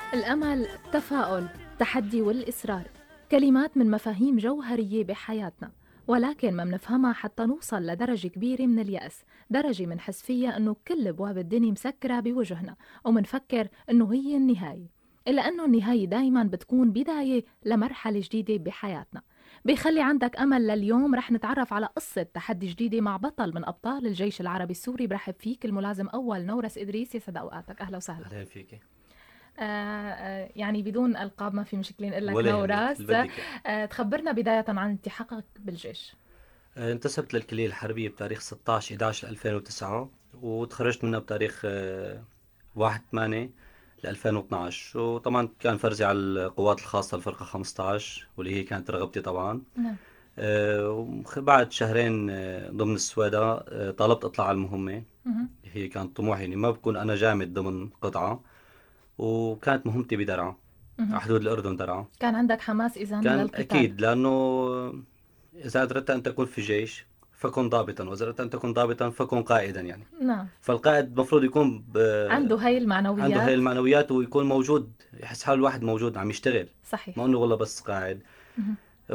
الأمل، التفاؤل، التحدي والإصرار كلمات من مفاهيم جوهرية بحياتنا، ولكن ما منفهمها حتى نوصل لدرجة كبيرة من اليأس، درجة منحس فيها أنه كل أبواب الدنيا مسكرة بوجهنا ومنفكر أنه هي النهاية، إلا أنه النهاية دايما بتكون بداية لمرحلة جديدة بحياتنا. بيخلي عندك أمل. لليوم رح نتعرف على قصة تحدي جديدة مع بطل من أبطال الجيش العربي السوري. برحب فيك الملازم أول نورس إدريس، يسعد أوقاتك، أهلا وسهلا. أهلا فيك. يعني بدون ألقاب ما في مشكلة نقول لك ولا يهمك نوراس. اللي بدك. تخبرنا بداية عن التحاقك بالجيش. انتسبت للكلية الحربية بتاريخ 16/11/2009 وتخرجت منها بتاريخ 1/8 2012. وطبعا كان فرزي على القوات الخاصة الفرقة 15 واللي هي كانت رغبتي طبعا. نعم. بعد شهرين ضمن السويداء طلبت اطلع على المهمة. مهم. هي كانت طموحي اني ما بكون انا جامد ضمن قطعة، وكانت مهمتي بدرعا على مهم. حدود الأردن درعا. كان عندك حماس إذن كان للقتال. أكيد لأنه إذا أردت أن تكون في جيش فكن ضابطا، وإذا أردت أن تكون ضابطا فكن قائدا يعني. نعم. فالقائد المفروض يكون عنده هاي عنده هاي المعنويات. المعنويات ويكون موجود، يحس حاله الواحد موجود عم يشتغل، ما صحيح. انه والله بس قاعد. مهم.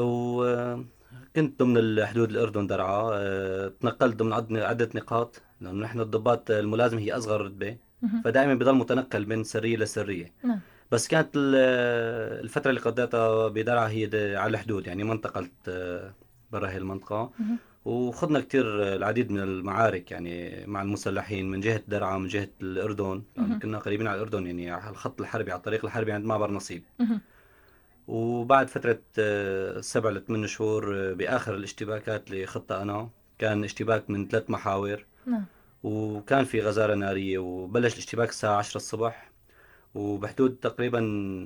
وكنت ضمن حدود الأردن درعا. تنقلت ضمن عدة نقاط، لأنه نحن الضباط الملازمة هي أصغر رتبة، مهم. فدائما بضل متنقل من سرية لسرية. نعم. بس كانت الفترة اللي قضيتها بدرعا هي على الحدود، يعني ما انتقلت برا هي المنطقة. مهم. وخضنا كتير العديد من المعارك يعني مع المسلحين من جهة درعا من جهة الأردن، لأنه مهم. كنا قريبين على الأردن يعني على الخط الحربي، على الطريق الحربي عند معبر نصيب. مهم. وبعد فترة 7 ل8 شهور بآخر الاشتباكات اللي خضتها أنا، كان اشتباك من 3 محاور، نعم. وكان في غزارة نارية، وبلش الاشتباك الساعة 10 الصبح، وبحدود تقريبا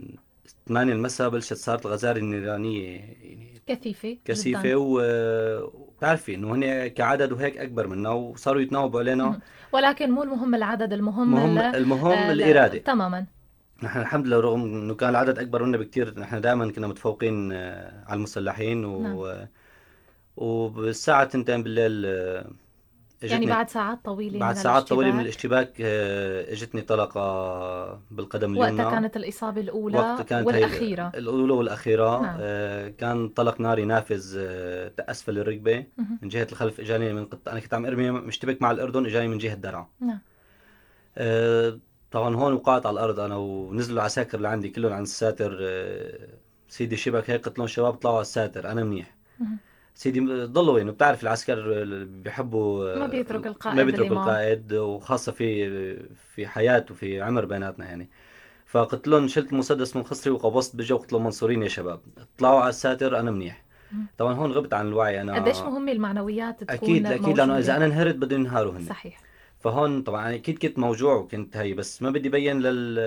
8 المساء صارت الغزارة النيرانية يعني كثيفة جدا. كثيفة. وبتعرفي انه هن كعدد وهيك اكبر منا، وصاروا يتناوبوا علينا. مهم. ولكن مو المهم العدد، المهم المهم الإرادة. تماما. نحن الحمد لله رغم انه كان العدد اكبر منا بكتير، نحن دائما كنا متفوقين على المسلحين. نعم. وبالساعة 2 بالليل يعني اجتني بعد ساعات طويلة بعد من ساعات طويلة من الاشتباك. الاشتباك اجتني طلقة بالقدم وقتها اليمنى. كانت الإصابة وقت الأولى كانت هي والأخيرة. الأولى والأخيرة. نعم. كان طلق ناري نافذ أسفل الركبة مهم. من جهة الخلف، إجاني من أنا كنت عم أرمي مشتبك مع الأردن، إجاني من جهة درعا. نعم. آه، طبعا هون وقعت على الأرض أنا، ونزلوا العساكر اللي عندي كلهم عن الساتر. سيدي شبك هيك، قلت لهم شباب اطلعوا على الساتر أنا منيح. مهم. سيدي ضلوا يعني، بتعرف العسكر بيحبوا ما بيترك ما القائد بيتركوا الإمام. القائد، وخاصة في حياة وفي عمر بيناتنا يعني. فقلت لهم، شلت المسدس من خصري وقبضت بجا وقلت لهم منصورين يا شباب، اطلعوا على الساتر انا منيح. مهم. طبعا هون غبت عن الوعي قديش انا. مهمة المعنويات اكيد تكون اكيد، لانه اذا موجودة. انا انهرت بدهم ينهاروا هن. صحيح. فهون طبعا اكيد كنت موجوع وكنت هي، بس ما بدي ابين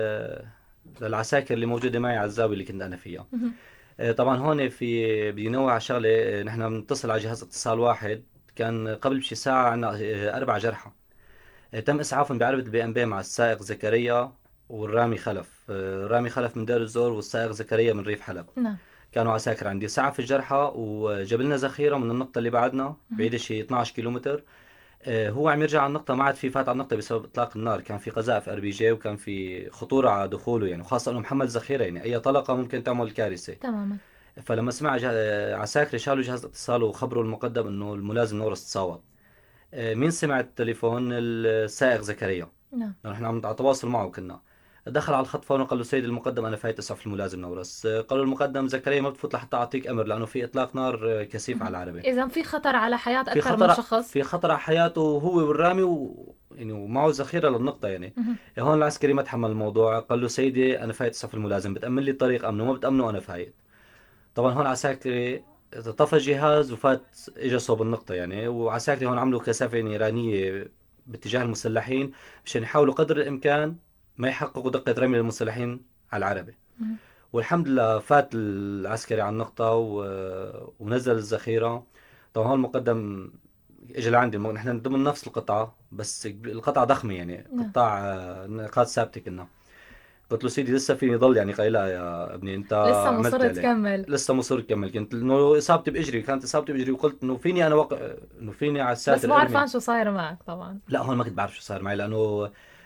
للعساكر اللي موجوده معي على الزاويه اللي كنت انا فيها. مهم. طبعا هون بدي نوع على شغله. نحن بنتصل على جهاز اتصال واحد، كان قبل بشي ساعه عنا 4 جرحى. تم اسعافهم بعربة البي ام بي مع السائق زكريا والرامي خلف. رامي خلف من دير الزور، والسائق زكريا من ريف حلب. نعم. كانوا عساكر عندي، سعف الجرحى وجاب لنا ذخيره من النقطه اللي بعدنا مهم. بعيده شي 12 كيلومتر. هو عم يرجع على النقطه، ما عاد في فات على النقطه بسبب اطلاق النار، كان في قذائف ار بي جي وكان في خطوره على دخوله يعني، وخاصه انه محمل ذخيره يعني اي طلقه ممكن تعمل كارثه. تماما. فلما سمع عساكر شالوا جهاز الاتصال وخبروا المقدم انه الملازم نورس تصاوب. مين سمع التليفون؟ السائق زكريا. نعم. نحن عم على تواصل معه كنا. دخل على الخط فورا، قال له سيد المقدم انا فايت اسعف الملازم نورس. قال له المقدم زكريا ما بتفوت لحتى اعطيك امر، لانه في اطلاق نار كثيف على مهم. العربه. إذا في خطر على حياة في أكثر من خطر شخص. في خطر على حياته هو والرامي يعني ومعه ذخيره للنقطه يعني. مهم. هون العسكري ما تحمل الموضوع، قال له سيدي انا فايت اسعف الملازم، بتامن لي الطريق امنه، ما بتامنه انا فايت. طبعا هون عساكري طفى الجهاز وفات، اجى صوب النقطة يعني. وعساكري هون عملوا كثافة نيرانية باتجاه المسلحين مشان يحاولوا قدر الإمكان ما يحققوا دقة رمي للمسلحين على العربة. مهم. والحمد لله فات العسكري على النقطة ونزل الذخيرة. طبعا هون المقدم اجى لعندي، نحن ضمن نفس القطعة، بس القطعة ضخمة يعني، نعم. قطاع نقاط ثابتة كنا. قلت له سيدي لسه فيني ضل يعني. قال لا يا ابني انت لسه عملت مصر عليك. تكمل. لسه مصر كمل. كنت انه اصابتي باجري، كانت اصابتي باجري، وقلت انه فيني انا انه فيني على بس مو الساتر ارمي. عرفان شو صاير معك طبعا. لا هون ما كنت بعرف شو صار معي، لانه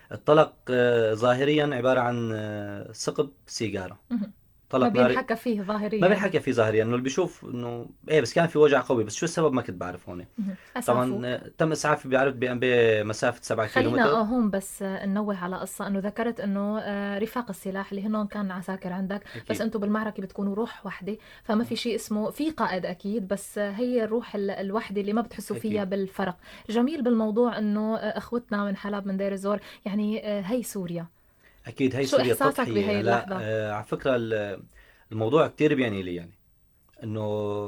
الطلق ظاهريا عبارة عن ثقب سيجارة. مهم. ما طلق ناري. بينحكى فيه ما ظاهريا. بينحكى فيه ظاهريا، انه اللي بيشوف انه ايه، بس كان في وجع قوي، بس شو السبب ما كنت بعرف هون. مهم. طبعا أسعفوك. تم اسعافي، بعرف بمسافة 7 خلينا كيلومتر. هون بس ننوه على قصة انه ذكرت انه رفاق السلاح اللي هن كان عساكر عندك، بس اكيد. انتم بالمعركة بتكونوا روح وحدة، فما في شيء اسمه في قائد اكيد، بس هي الروح الوحدة اللي ما بتحسوا فيها اكيد. بالفرق. جميل بالموضوع انه اخوتنا من حلب من دير الزور، يعني هي سوريا. اكيد هي شو سوريا احساسك التضحية. بهي هلا اللحظة؟ على فكرة الموضوع كتير بيعني لي، يعني انه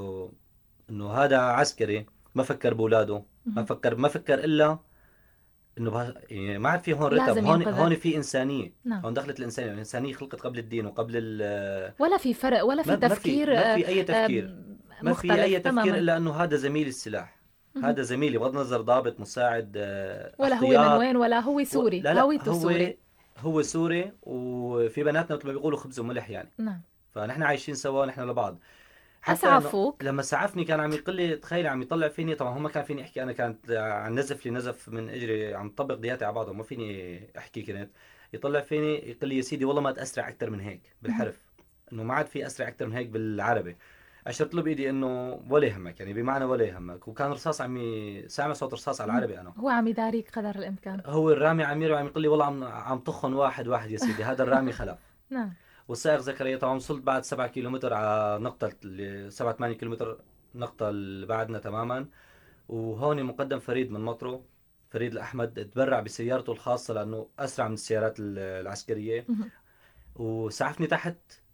هذا عسكري ما فكر باولاده، ما مهم. فكر الا انه يعني ما عاد في هون رتب، لازم هون ينقذك. في انسانيه. نعم. هون دخلت الانسانيه، يعني الانسانيه خلقت قبل الدين وقبل ولا في فرق ولا في تفكير ما في اي تفكير. ما في مختلف اي تفكير تماما. الا انه هذا زميل السلاح. مهم. هذا زميلي بغض النظر ضابط مساعد ولا هو من احتياط. وين ولا هو سوري، لا لا، هويته سوري. هو سوري، وفي بناتنا مثل ما بيقولوا خبز وملح يعني. نعم. فنحن عايشين سوا، نحن لبعض. حتى انه أسعفوك. لما سعفني كان عم يقول لي تخيل، عم يطلع فيني. طبعا هو ما كان فيني احكي، انا كانت عن نزف لي نزف من اجري، عم طبق دياتي على بعضها، ما فيني احكي. كنت يطلع فيني يقول لي يا سيدي والله ما تاسرع اكثر من هيك مهم. بالحرف، انه ما عاد في اسرع اكثر من هيك بالعربي. اشرت له بايدي انه ولا يهمك، يعني بمعنى ولا يهمك. وكان رصاص سامع صوت رصاص على مهم. العربي انا. هو عم يداريك قدر الإمكان. هو الرامي عمير وعم يقول لي والله عم طخن واحد واحد يا سيدي، هذا الرامي خلف. نعم. والسائق زكريا. طبعا وصلت بعد 7 كيلومتر على نقطة 7 8 كيلومتر، نقطة اللي بعدنا تماما. وهون مقدم فريد من مطرو، فريد الأحمد، تبرع بسيارته الخاصة لأنه أسرع من السيارات العسكرية. مهم. وسعفني تحت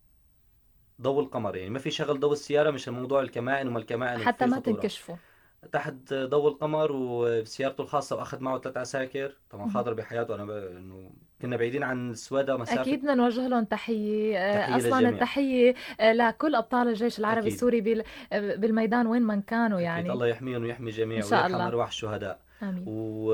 ضوء القمر، يعني ما في شغل ضوء السيارة، مش الموضوع الكمائن وما الكمائن حتى وفي ما خطورة. تنكشفوا. تحت ضوء القمر وبسيارته الخاصة، وأخذ معه 3 عساكر. طبعا مهم. خاطر بحياته. أنا إنه كنا بعيدين عن السويدة مسافة. أكيد بدنا نوجه لهم تحية، تحية أصلا للجميع. التحية لكل أبطال الجيش العربي أكيد. السوري بالميدان وين ما كانوا أكيد يعني. الله يحميهم ويحمي إن الجميع شاء ويرحم الله. أرواح الشهداء. آمين. و...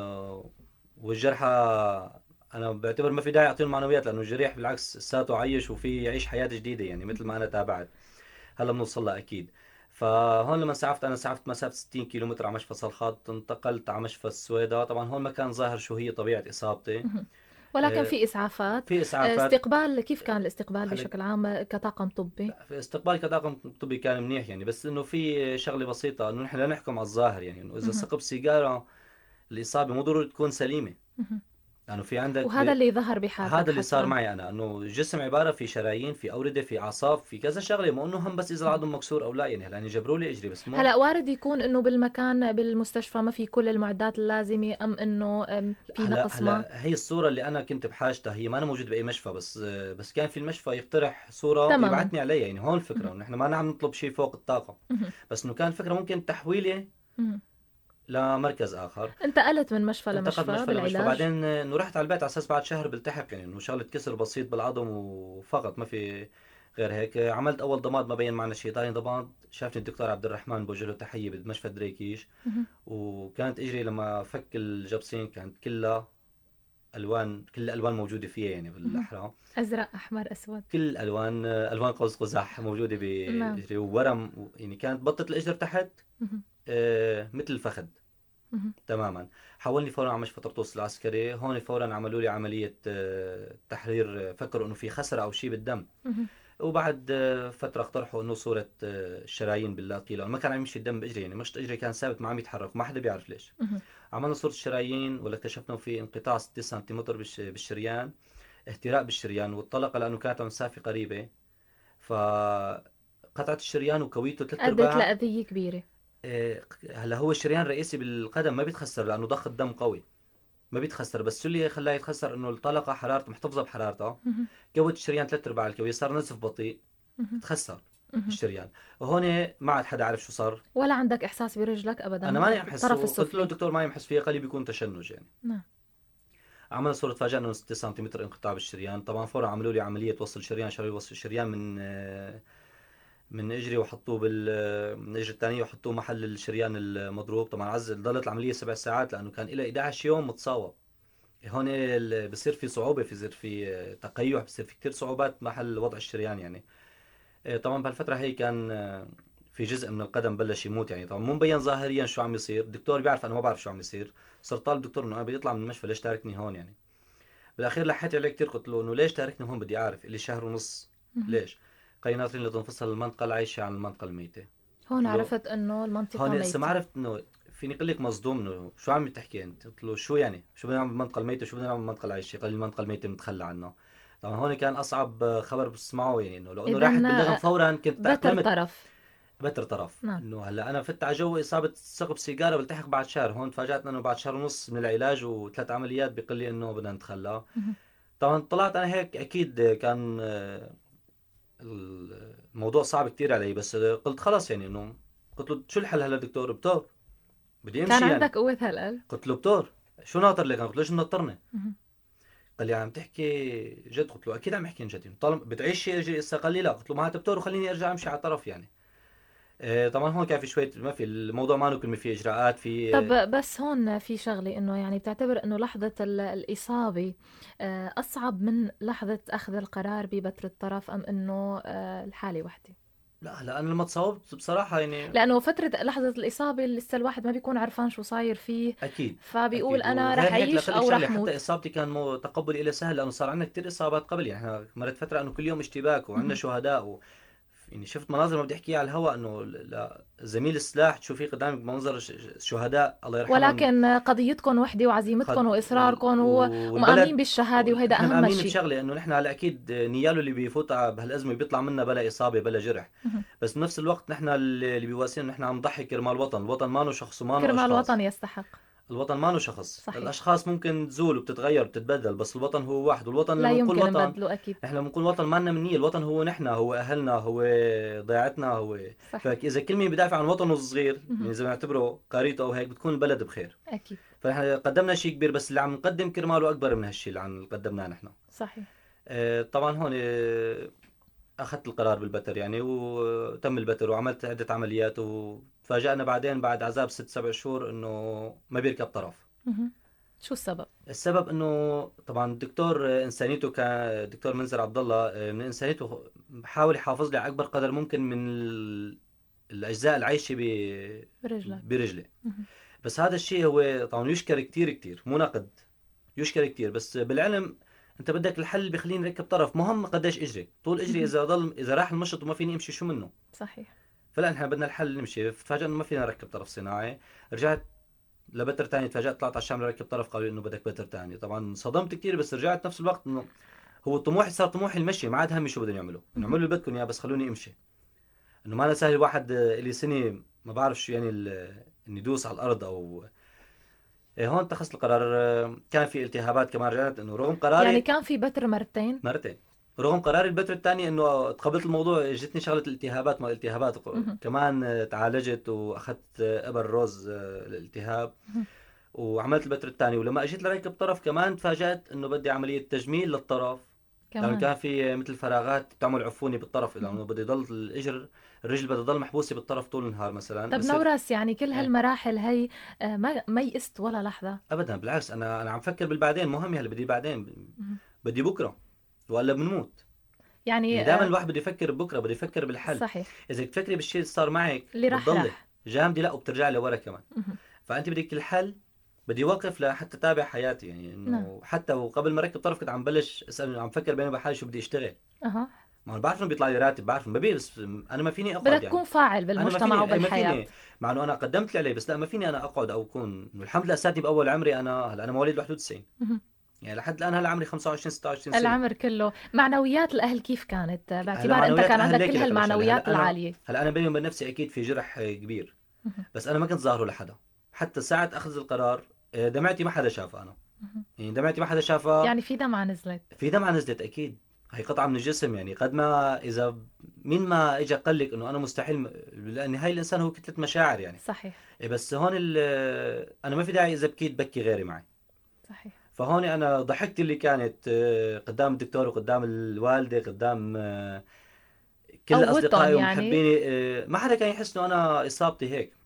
والجرحى أنا بعتبر ما في داعي أعطيهم معنويات، لأنه الجريح بالعكس ساته عيش وفي يعيش حياة جديدة، يعني مثل ما أنا تابعت. هلا بنوصل لها أكيد. فهون لما سعفت، أنا سعفت مسافة 60 كيلومتر على مشفى صلخات، انتقلت على مشفى السويدة. طبعا هون ما كان ظاهر شو هي طبيعة إصابتي. مهم. ولكن آه، في إسعافات. في إسعافات. استقبال، كيف كان الاستقبال هلا بشكل عام كطاقم طبي؟ في استقبال كطاقم طبي كان منيح يعني، بس انه في شغله بسيطه، انه نحن لا نحكم على الظاهر، يعني انه اذا مهم. ثقب سيجاره الإصابة مو ضروري تكون سليمة. مهم. لأنه في عندك وهذا اللي ظهر بحالتك هذا اللي صار حتى. معي أنا، إنه الجسم عبارة في شرايين، في أوردة، في أعصاب، في كذا شغلة. مو إنه هم بس إذا العظم مكسور أو لا، يعني هلا يعني جبروا لي إجري بس مو. هلا وارد يكون انه بالمكان بالمستشفى ما في كل المعدات اللازمة، ام انه في نقص ما. هلا هي الصورة اللي أنا كنت بحاجتها هي ما أنا موجود بأي مشفى، بس كان في المشفى يقترح صورة تماما. يبعثني عليها. يعني هون الفكرة، مهم. إنه إحنا ما نعم نطلب شيء فوق الطاقة، مهم. بس إنه كان الفكرة ممكن تحويلي مهم. لمركز آخر. انتقلت من مشفى انتقلت لمشفى مشفى لمشفى، بالعلاج. بعدين انه رحت على البيت على اساس بعد شهر بلتحق، يعني انه شغله كسر بسيط بالعظم وفقط، ما في غير هيك. عملت اول ضماد، ما بين معنا شيء. ثاني ضماد شافني الدكتور عبد الرحمن، بوجه له تحيه، بمشفى دريكيش. مهم. وكانت اجري لما فك الجبصين كانت كلها الوان، كل الالوان موجوده فيها يعني مهم. بالاحرى. ازرق احمر اسود. كل الالوان، الوان قوس قزح موجوده نعم. باجري وورم، يعني كانت بطه الاجر تحت مهم. مثل الفخذ مهم. تماما. حولني فورا على مشفى طرطوس العسكري. هون فورا عملوا لي عملية تحرير، فكروا انه في خسر او شيء بالدم. مهم. وبعد فترة اقترحوا انه صورة الشرايين باللاقي، لانه ما كان عم يمشي الدم باجري، يعني مشط اجري كان ثابت ما عم يتحرك، وما حدا بيعرف ليش. مهم. عملنا صورة الشرايين، ولا اكتشفنا في انقطاع 6 سنتيمتر بالشريان، اهتراء بالشريان والطلقة، لانه كانت مسافة قريبة. فقطعت الشريان وكويته ثلاث ادت ارباع. لأذية كبيرة. هلا هو الشريان الرئيسي بالقدم ما بيتخسر لانه ضخ الدم قوي، ما بيتخسر. بس شو اللي خلاه يتخسر؟ انه الطلقه حرارته محتفظه بحرارتها، مهم. كوت الشريان ثلاث ارباع الكوي، صار نزف بطيء، مهم. تخسر مهم. الشريان. وهون ما عاد حدا عارف شو صار. ولا عندك احساس برجلك انا ابدا، ماني عم احس، الطرف وقلت له السفلي. الدكتور ما عم يحس فيها، قال لي بيكون تشنج يعني. نعم. عملنا صورة، تفاجئنا انه 6 سنتيمتر انقطاع بالشريان. طبعا فورا عملوا لي عملية وصل شريان، شالوا لي وصل الشريان من اجري وحطوه من اجري الثانيه، وحطوه محل الشريان المضروب. طبعا ضلت العمليه 7 ساعات، لانه كان لها 11 يوم متصاوب. هون بصير في صعوبه، بصير في تقيح، بصير في كثير صعوبات محل وضع الشريان يعني. طبعا بهالفتره هي كان في جزء من القدم بلش يموت يعني. طبعا مو مبين ظاهريا شو عم يصير، الدكتور بيعرف انا ما بعرف شو عم يصير. صرت طالب دكتور انه انا بدي اطلع من المشفى، ليش تاركني هون يعني. بالاخير لحيت عليه كثير، قلت له انه ليش تاركني هون، بدي اعرف. اللي شهر ونص. مهم. ليش؟ قال لي ناطرين لتنفصل المنطقه العايشه عن المنطقه الميته. هون قلت له عرفت انه المنطقة هون هسه ما ميتة. عرفت انه فيني اقول لك مصدوم انه شو عم تحكي انت. قلت له شو يعني، شو بدنا نعمل بالمنطقه الميته، شو بدنا نعمل بالمنطقه العايشه؟ قال لي المنطقه الميته بنتخلى عنها. طبعا هون كان اصعب خبر بسمعه، يعني انه لو انه اذا راحت باللغم فورا كنت بتر تاقلمت. طرف. بتر طرف نعم. انه هلا انا فت على جو اصابه ثقب سيجاره بلتحق بعد شهر، هون تفاجاتنا انه بعد شهر ونص من العلاج وثلاث عمليات بيقول لي انه بدنا نتخلى. مهم. طبعا طلعت انا هيك، اكيد كان الموضوع صعب كتير علي، بس قلت خلص يعني انه، قلت له شو الحل هلا دكتور؟ بتور بدي كان امشي يعني. عندك قوة هالقلب؟ قلت له بتور شو ناطر لك؟ أنا قلت له ليش منطرني؟ مهم. قال لي عم تحكي جد؟ قلت له اكيد عم احكي جد، طالما بتعيش شيء اجي هسه. قال لي لا. قلت له ما دكتور وخليني ارجع امشي على طرف يعني. طبعا هون كان في شويه، ما في الموضوع، ما له كلمه، في اجراءات، في طب بس هون في شغلة، انه يعني بتعتبر انه لحظة الإصابة أصعب من لحظة أخذ القرار ببتر الطرف، أم انه الحالة وحدة؟ لا لا، انا لما تصوبت بصراحه يعني. لأنه فترة لحظة الإصابة لسه الواحد ما بيكون عرفان شو صاير فيه، اكيد. فبيقول اكيد، أنا وغير رح هيك أعيش لاقول لك أو شغله، رح حتى موت. اصابتي كان تقبلي الى سهل، لانه صار عندنا كثير اصابات قبل، يعني احنا مرت فتره انه كل يوم اشتباك وعندنا مهم. شهداء يعني شفت مناظر ما بدي احكيها على الهواء، انه زميل السلاح تشوفيه قدامك منظر شهداء الله يرحمهم. ولكن قضيتكم وحدة وعزيمتكم وإصراركم ومآمنين والبلد. بالشهادة، وهيدا نحن أهم مآمنين شيء. بشغله، انه نحن هلا اكيد نياله اللي بيفوت بهالازمه بيطلع منا بلا اصابه بلا جرح. مهم. بس بنفس الوقت نحن اللي بيواسينا، نحن عم نضحي كرمال الوطن. الوطن ما له شخص وما له كرمال الوطن اشخاص. يستحق. الوطن ما له شخص، صحيح. الاشخاص ممكن تزول وبتتغير بتتبدل، بس الوطن هو واحد. والوطن لا لما نقول يمكن وطن، نبدله أكيد. نحن لما نقول وطن ما لنا منية. الوطن هو نحن، هو اهلنا، هو ضيعتنا، هو. صحيح. فاذا كل مين بدافع عن وطنه الصغير، مهم. يعني اذا بنعتبره قريته او هيك، بتكون البلد بخير. أكيد. فنحن قدمنا شيء كبير، بس اللي عم نقدم كرماله اكبر من هالشيء اللي عم قدمناه نحن. صحيح. طبعا هون اخذت القرار بالبتر يعني، وتم البتر وعملت عدة عمليات، وتفاجأنا بعدين بعد عذاب 6 7 شهور انه ما بيركب طرف. مهم. شو السبب؟ السبب انه طبعا الدكتور انسانيته، كان دكتور منذر عبد الله، من انسانيته حاول يحافظ لي على اكبر قدر ممكن من الاجزاء العايشه برجلك. برجلي. مهم. بس هذا الشيء هو طبعا يشكر كتير كتير، مو نقد، يشكر كتير. بس بالعلم انت بدك الحل اللي بيخليني اركب طرف، مهم قديش اجري طول اجري، مهم. اذا راح المشط وما فيني امشي شو منه. صحيح. فلا نحن بدنا الحل نمشي. تفاجئنا انه ما فينا نركب طرف صناعي. رجعت لبتر تاني، تفاجأت طلعت على الشام لركب طرف، قالوا لي انه بدك بتر تاني. طبعا صدمت كثير، بس رجعت نفس الوقت انه هو طموحي، صار طموحي المشي، ما عاد همي شو بدهم يعملوا، انه مهم. اعملوا اللي بدكم اياه بس خلوني امشي. انه ما أنا سهل الواحد اللي سنه ما بعرف شو يعني اني يدوس على الارض او هون اتخذت القرار. كان في التهابات كمان، رجعت انه رغم يعني قراري. كان في بتر مرتين؟ مرتين. رغم قراري البتر الثاني انه تقبلت الموضوع، جتني شغله الالتهابات، ما الالتهابات مهم. كمان تعالجت واخذت ابر روز للالتهاب، مهم. وعملت البتر الثاني. ولما اجيت لركب طرف كمان تفاجأت انه بدي عملية تجميل للطرف، لانه كمان. كان في مثل فراغات بتعمل عفونة بالطرف، مهم. لانه بده يضل الرجل بدها تضل محبوسة بالطرف طول النهار مثلا. طب بصير نورس، يعني كل ايه. هالمراحل هي ما يئست ولا لحظة؟ ابدا بالعكس، انا عم فكر بالبعدين، مو همي هلا، بدي بعدين، مهم. بدي بكره ولا بنموت. يعني يعني دائما الواحد بده يفكر بكره، بده يفكر بالحل. صحيح. اذا بتفكري بالشيء اللي صار معك اللي بتضلي راح. جامدة، لا وبترجعي لورا كمان. مهم. فانت بدك الحل. بدي اوقف لحتى اتابع حياتي، يعني نعم. انه حتى وقبل ما اركب طرف كنت عم بلش اسال، عم فكر بيني وبين حالي شو بدي اشتغل. أها. ما انا بعرف انه بيطلع لي راتب، بعرف انه ببيع، بس انا ما فيني بدك اقعد تكون يعني. فاعل انا ما بالمجتمع فيني، ما وبالحياة. فيني، مع انه انا قدمت اللي علي، بس لا ما فيني انا اقعد او اكون الحمد لله اساتني باول عمري. انا هلا انا مواليد 91، مهم. يعني لحد الان هلا عمري 25 26 سنه. العمر كله. معنويات الأهل كيف كانت، هلا باعتبار أنت معنويات كان الاهل عندك ليك كل لك على شغله. هالمعنويات العالية؟ هلا انا بيني وبين نفسي اكيد في جرح كبير، مهم. بس انا ما كنت ظاهره لحدا. حتى ساعه اخذ القرار دمعتي ما حدا شافها انا، مهم. يعني دمعتي ما حدا شافها. يعني في دمعة نزلت؟ في دمعة نزلت أكيد. هي قطعة من الجسم، يعني قد ما إذا مين ما إجا قال لك إنه أنا مستحيل، لأن هاي الإنسان هو كتلة مشاعر يعني. صحيح. بس هون أنا ما في داعي إذا بكيت بكي غيري معي. صحيح. فهون أنا ضحكت اللي كانت قدام الدكتور وقدام الوالدة، قدام كل قوتهم أصدقائي يعني. ومحبيني. ما حدا كان يحس إنه أنا إصابتي هيك.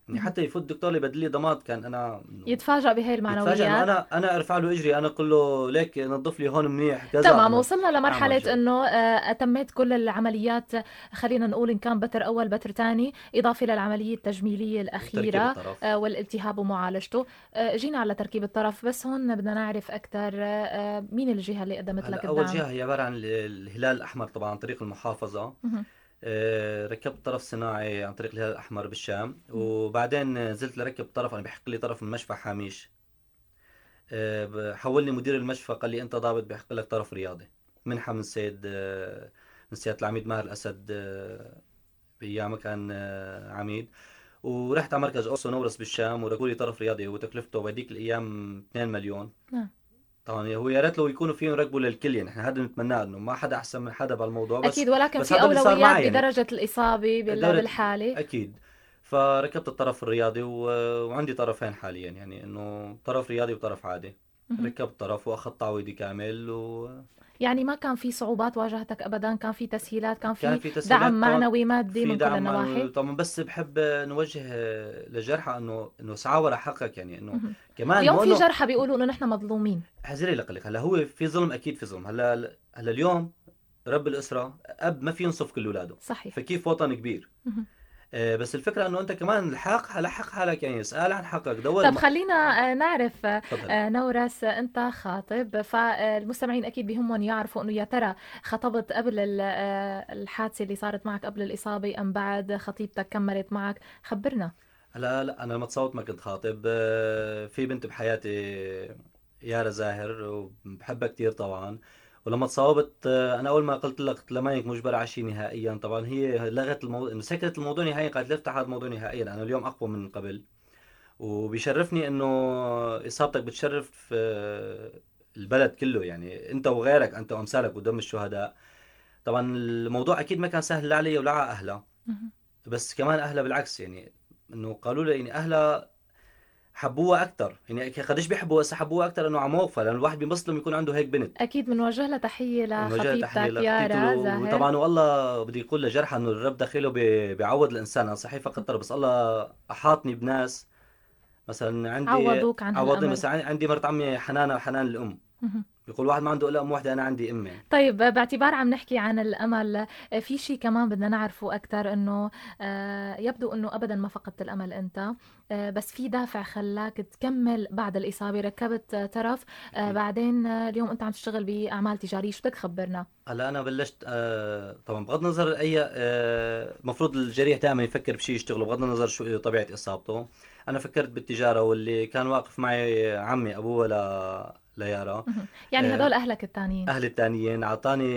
يعني حتى يفوت الدكتور يبدل لي ضماد كان انا يتفاجأ بهي يتفاجئ انه المعنويات. انا ارفع له اجري، انا اقول له ليك نظف لي هون منيح كذا، تمام، اعمل وصلنا اعمل لمرحلة شغل. انه اتميت كل العمليات، خلينا نقول ان كان بتر اول بتر تاني، اضافة للعملية التجميلية تركيب الاخيرة الطرف. والالتهاب ومعالجته. جينا على تركيب الطرف، بس هون بدنا نعرف اكثر مين الجهة اللي قدمت لك هلا اول الدعم؟ جهه هي عباره عن الهلال الاحمر طبعا عن طريق المحافظه. مهم. ركبت طرف صناعي عن طريق الهلال الاحمر بالشام، مهم. وبعدين نزلت لركب طرف، انا بحق لي طرف من مشفى حاميش. حولني مدير المشفى قال لي انت ضابط بحق لك طرف رياضي، منحه من السيد من سياده العميد ماهر الاسد، بايامه كان عميد. ورحت على مركز اوسو نورس بالشام وركبوا لي طرف رياضي، وتكلفته بهذيك الايام 2 مليون. نعم. طبعا هو يا ريت لو يكونوا فيهم يركبوا للكل، يعني احنا هذا نتمناه انه ما حدا احسن من حدا بالموضوع، بس اكيد، ولكن بس في هذا اللي صار اولويات معي يعني. بدرجة الاصابة دورة بالحالة. اكيد. فركبت الطرف الرياضي وعندي طرفين حاليا، يعني انه طرف رياضي وطرف عادي. مهم. ركبت طرف واخذت تعويضي كامل، يعني ما كان في صعوبات واجهتك ابدا؟ كان في تسهيلات؟ كان كان في في تسهيلات دعم طبعا، معنوي مادي في من كل دعم النواحي؟ طبعا. بس بحب نوجه لجرحى انه سعى ورا حقك، يعني انه مهم. كمان اليوم مو في انه جرحى بيقولوا انه نحن مظلومين. حزري لك هلا هو في ظلم، اكيد في ظلم. هلا اليوم رب الاسره اب ما في ينصف كل اولاده، صحيح. فكيف وطن كبير. مهم. بس الفكره انه انت كمان لحق حالك، يعني اسال عن حقك، دور طب خلينا نعرف تفضل. نورس، انت خاطب، فالمستمعين اكيد بيهمهم يعرفوا انه يا ترى خطبت قبل الحادثه اللي صارت معك، قبل الاصابه ام بعد؟ خطيبتك كملت معك؟ خبرنا. هلا لا، انا لما تصوت ما كنت خاطب. في بنت بحياتي يارا زاهر، وبحبها كتير طبعا. ولما تصاوبت انا اول ما قلت لك لمانك مجبر على شيء نهائيا، طبعا هي لغت الموضوع، سكرت الموضوع نهائيا، قالت لا افتح هذا الموضوع نهائيا، انا اليوم اقوى من قبل. وبيشرفني انه اصابتك بتشرف البلد كله، يعني انت وغيرك، انت وامثالك ودم الشهداء. طبعا الموضوع اكيد ما كان سهل لا علي ولا على اهلها، مهم. بس كمان اهلها بالعكس، يعني انه قالوا لي يعني اهلها حبوها اكثر، يعني قديش بيحبوا، بس حبوها اكثر انه عم موقفه، لانه الواحد بينبسط لما يكون عنده هيك بنت. اكيد بنوجه لها تحيه وجه تحيه لخطيبتك لخطيبته، يارا زاهر. وطبعا والله بدي اقول لجرحى انه الرب داخله بيعوض الانسان. انا صحيح فقدت بس الله احاطني بناس، مثلا عندي عوضوك عن عوضني، هالامل. مثلا عندي مرت عمي حنان الام. مهم. بيقول واحد ما عنده الا ام واحده، انا عندي امين. طيب، باعتبار عم نحكي عن الأمل، في شيء كمان بدنا نعرفه أكثر، إنه يبدو إنه أبدا ما فقدت الأمل أنت، بس في دافع خلاك تكمل بعد الإصابة، ركبت طرف، اكيد. بعدين اليوم أنت عم تشتغل بأعمال تجارية، شو بدك خبرنا؟ هلا انا بلشت طبعا بغض النظر اي المفروض الجريح دائما يفكر بشيء يشتغله بغض النظر شو طبيعه اصابته. انا فكرت بالتجاره، واللي كان واقف معي عمي ابوه ليارا. مهم. يعني آه، هدول أهلك التانيين. اهلي التانيين اعطاني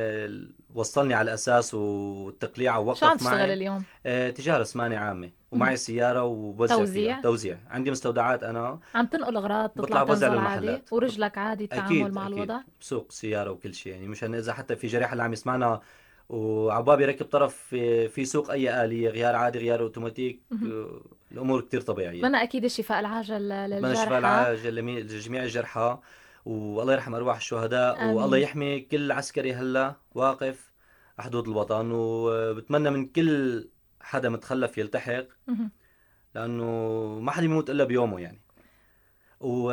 وصلني على الاساس والتقليع، شو عم ووقف تشتغل معي. اليوم؟ تجاره اسماني عامه، مهم. ومعي سياره وبوزع فيها توزيع؟ توزيع، عندي مستودعات انا. عم تنقل أغراض تطلع بطلع بوزع تنزل عادي، للمحلات ورجلك عادي التعامل اكيد مع اكيد، الوضع؟ بسوق سياره وكل شيء، يعني مشان اذا حتى في جريحه اللي عم يسمعنا وعبابي ركب طرف في سوق اي آلية، غيار عادي غيار اوتوماتيك، مهم. الامور كتير طبيعيه. بتمنى أكيد الشفاء العاجل بتمنى شفاء للجرحى. العاجل لجميع الجرحى، والله يرحم ارواح الشهداء، والله آمين. يحمي كل عسكري هلا واقف على حدود الوطن. وبتمنى من كل حدا متخلف يلتحق، مهم. لانه ما حدا يموت الا بيومه يعني. و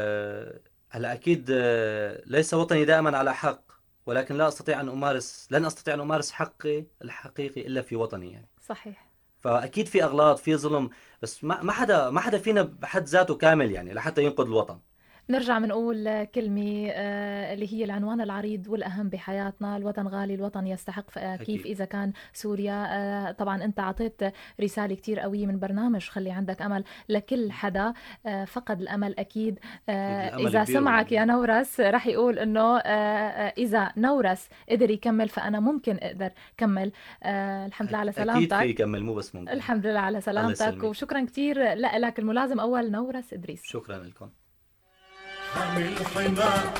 هلا اكيد ليس وطني دائما على حق، ولكن لن استطيع ان امارس حقي الحقيقي الا في وطني يعني. صحيح. فاكيد في اغلاط، في ظلم، بس ما حدا فينا بحد ذاته كامل يعني لحتى ينقذ الوطن. نرجع بنقول كلمة اللي هي العنوان العريض والأهم بحياتنا: الوطن غالي، الوطن يستحق. كيف اكيد. إذا كان سوريا؟ طبعا أنت عطيت رسالة كتير قوية من برنامج خلي عندك أمل لكل حدا فقد الأمل. أكيد اكيد الامل إذا كبير سمعك يا نورس رح يقول إنه إذا نورس قدر يكمل فأنا ممكن أقدر كمل. الحمد لله على اكيد في سلامتك. يكمل، مو بس ممكن. الحمد لله على الله سلامتك، يسلمك. وشكرا كتير لك الملازم أول نورس إدريس. شكرا لكم. حامل حماه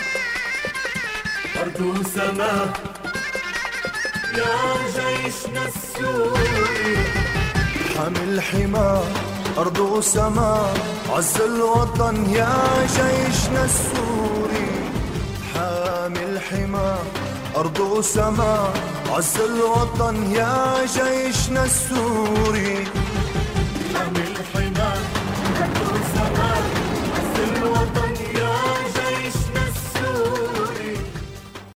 أرض وسماء يا جيشنا السوري، حامل حماه أرض وسماء عز الوطن يا جيشنا السوري، حامل حماه أرض وسماء عز الوطن يا جيشنا السوري.